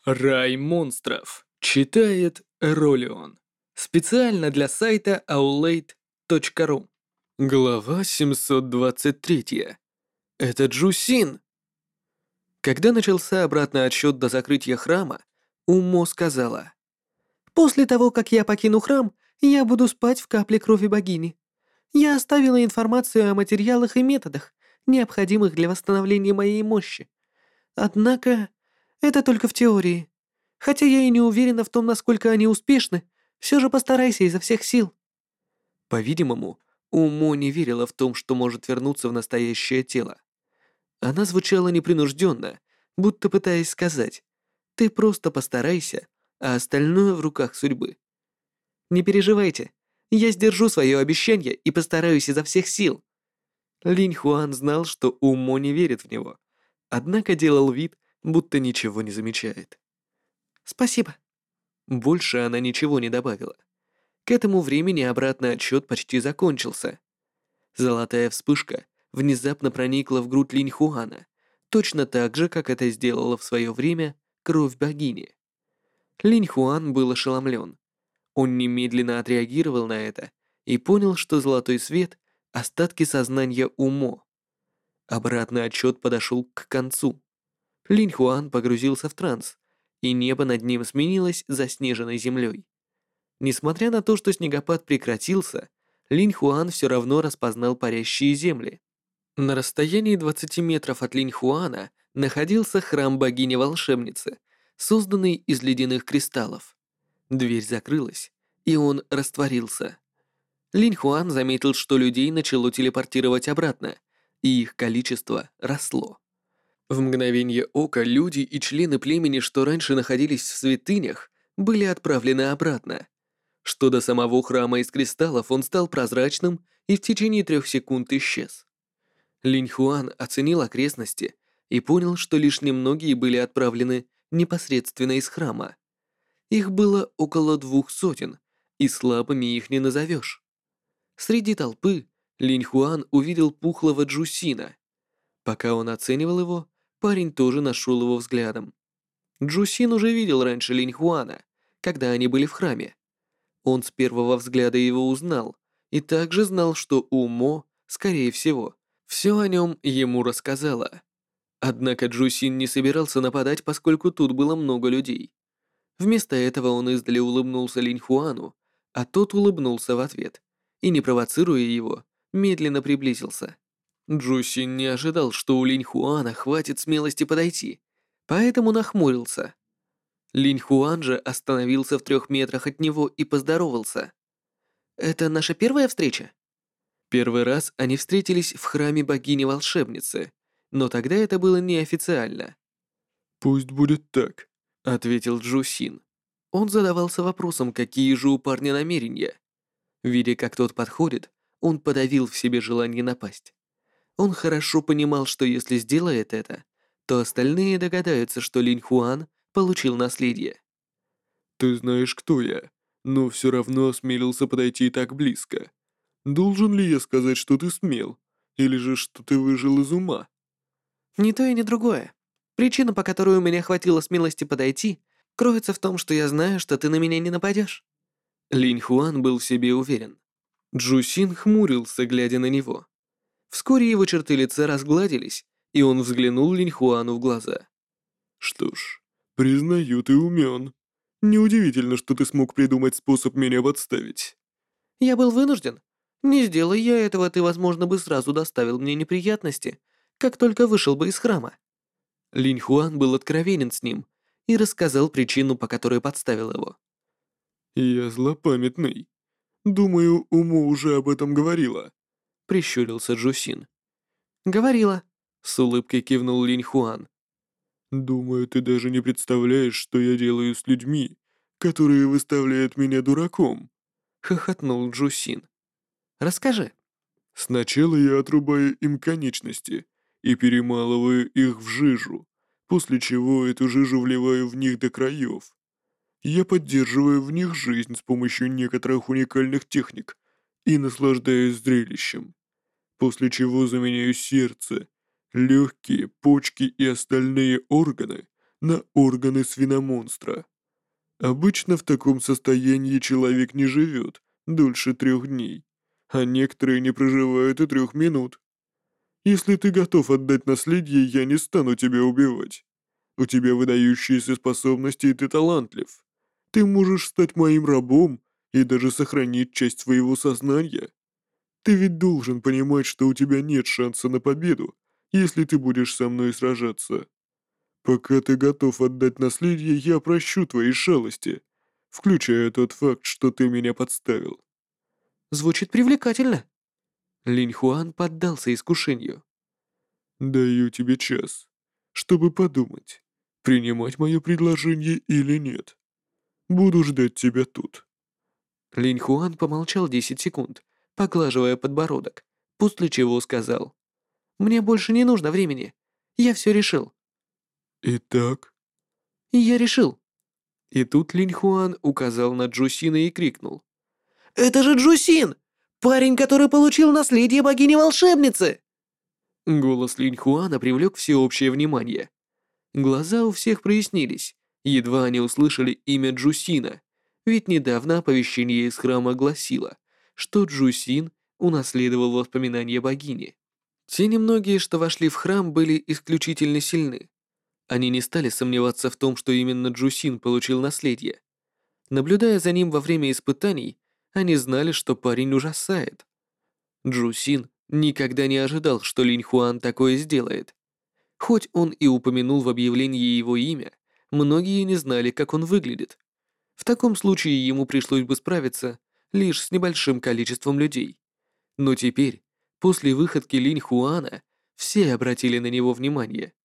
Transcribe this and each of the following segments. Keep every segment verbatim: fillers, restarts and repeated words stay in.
Рай монстров. Читает Ролион. Специально для сайта аулейт точка ру. Глава семьсот двадцать три. Это Джусин. Когда начался обратный отсчет до закрытия храма, Уммо сказала: «После того, как я покину храм, я буду спать в капле крови богини. Я оставила информацию о материалах и методах, необходимых для восстановления моей мощи. Однако, это только в теории. Хотя я и не уверена в том, насколько они успешны, все же постарайся изо всех сил». По-видимому, Умо не верила в том, что может вернуться в настоящее тело. Она звучала непринужденно, будто пытаясь сказать: «Ты просто постарайся, а остальное в руках судьбы». «Не переживайте, я сдержу свое обещание и постараюсь изо всех сил». Линь Хуан знал, что Умо не верит в него, однако делал вид, будто ничего не замечает. «Спасибо». Больше она ничего не добавила. К этому времени обратный отсчет почти закончился. Золотая вспышка внезапно проникла в грудь Линь Хуана, точно так же, как это сделала в свое время кровь богини. Линь Хуан был ошеломлен. Он немедленно отреагировал на это и понял, что золотой свет — остатки сознания Умо. Обратный отсчет подошел к концу. Линь Хуан погрузился в транс, и небо над ним сменилось заснеженной землей. Несмотря на то, что снегопад прекратился, Линь Хуан все равно распознал парящие земли. На расстоянии двадцати метров от Линь Хуана находился храм богини-волшебницы, созданный из ледяных кристаллов. Дверь закрылась, и он растворился. Линь Хуан заметил, что людей начало телепортировать обратно, и их количество росло. В мгновение ока люди и члены племени, что раньше находились в святынях, были отправлены обратно. Что до самого храма из кристаллов, он стал прозрачным и в течение трех секунд исчез. Линь Хуан оценил окрестности и понял, что лишь немногие были отправлены непосредственно из храма. Их было около двух сотен, и слабыми их не назовешь. Среди толпы Линь Хуан увидел пухлого Джусина. Пока он оценивал его, парень тоже нашел его взглядом. Джусин уже видел раньше Линь Хуана, когда они были в храме. Он с первого взгляда его узнал и также знал, что Умо, скорее всего, все о нем ему рассказала. Однако Джусин не собирался нападать, поскольку тут было много людей. Вместо этого он издали улыбнулся Линь Хуану, а тот улыбнулся в ответ и, не провоцируя его, медленно приблизился. Джусин не ожидал, что у Линь Хуана хватит смелости подойти, поэтому нахмурился. Линь Хуан же остановился в трех метрах от него и поздоровался. «Это наша первая встреча?» Первый раз они встретились в храме богини-волшебницы, но тогда это было неофициально. «Пусть будет так», — ответил Джусин. Он задавался вопросом, какие же у парня намерения. Видя, как тот подходит, он подавил в себе желание напасть. Он хорошо понимал, что если сделает это, то остальные догадаются, что Линь Хуан получил наследие. «Ты знаешь, кто я, но все равно осмелился подойти так близко. Должен ли я сказать, что ты смел, или же что ты выжил из ума?» «Ни то и ни другое. Причина, по которой у меня хватило смелости подойти, кроется в том, что я знаю, что ты на меня не нападешь». Линь Хуан был в себе уверен. Джусин хмурился, глядя на него. Вскоре его черты лица разгладились, и он взглянул Линь Хуану в глаза. «Что ж, признаю, ты умен. Неудивительно, что ты смог придумать способ меня подставить». «Я был вынужден. Не сделай я этого, ты, возможно, бы сразу доставил мне неприятности, как только вышел бы из храма». Линь Хуан был откровенен с ним и рассказал причину, по которой подставил его. «Я злопамятный. Думаю, Уму уже об этом говорила», — прищурился Джусин. «Говорила», — с улыбкой кивнул Линь Хуан. «Думаю, ты даже не представляешь, что я делаю с людьми, которые выставляют меня дураком», — хохотнул Джусин. «Расскажи». «Сначала я отрубаю им конечности и перемалываю их в жижу, после чего эту жижу вливаю в них до краев. Я поддерживаю в них жизнь с помощью некоторых уникальных техник и наслаждаюсь зрелищем, после чего заменяю сердце, легкие, почки и остальные органы на органы свиномонстра. Обычно в таком состоянии человек не живет дольше трех дней, а некоторые не проживают и трех минут. Если ты готов отдать наследие, я не стану тебя убивать. У тебя выдающиеся способности, и ты талантлив. Ты можешь стать моим рабом и даже сохранить часть своего сознания. Ты ведь должен понимать, что у тебя нет шанса на победу, если ты будешь со мной сражаться. Пока ты готов отдать наследие, я прощу твои шалости, включая тот факт, что ты меня подставил. Звучит привлекательно. Линь Хуан поддался искушению. Даю тебе час, чтобы подумать, принимать мое предложение или нет. Буду ждать тебя тут. Линь Хуан помолчал десять секунд, поглаживая подбородок, после чего сказал: «Мне больше не нужно времени. Я все решил». Итак, «Я решил». И тут Линь Хуан указал на Джусина и крикнул: «Это же Джусин! Парень, который получил наследие богини-волшебницы!» Голос Линь Хуана привлек всеобщее внимание. Глаза у всех прояснились, едва они услышали имя Джусина, ведь недавно оповещение из храма гласило, что Джусин унаследовал воспоминания богини. Те немногие, что вошли в храм, были исключительно сильны. Они не стали сомневаться в том, что именно Джусин получил наследие. Наблюдая за ним во время испытаний, они знали, что парень ужасает. Джусин никогда не ожидал, что Линь Хуан такое сделает. Хоть он и упомянул в объявлении его имя, многие не знали, как он выглядит. В таком случае ему пришлось бы справиться лишь с небольшим количеством людей. Но теперь, после выходки Линь Хуана, все обратили на него внимание.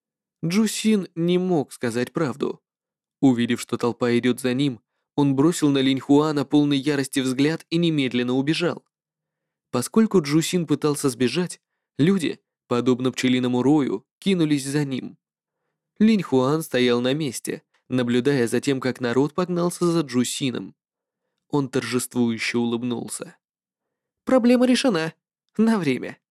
Джусин не мог сказать правду. Увидев, что толпа идет за ним, он бросил на Линь Хуана полный ярости взгляд и немедленно убежал. Поскольку Джусин пытался сбежать, люди, подобно пчелиному рою, кинулись за ним. Линь Хуан стоял на месте, наблюдая за тем, как народ погнался за Джусином. Он торжествующе улыбнулся. «Проблема решена. На время».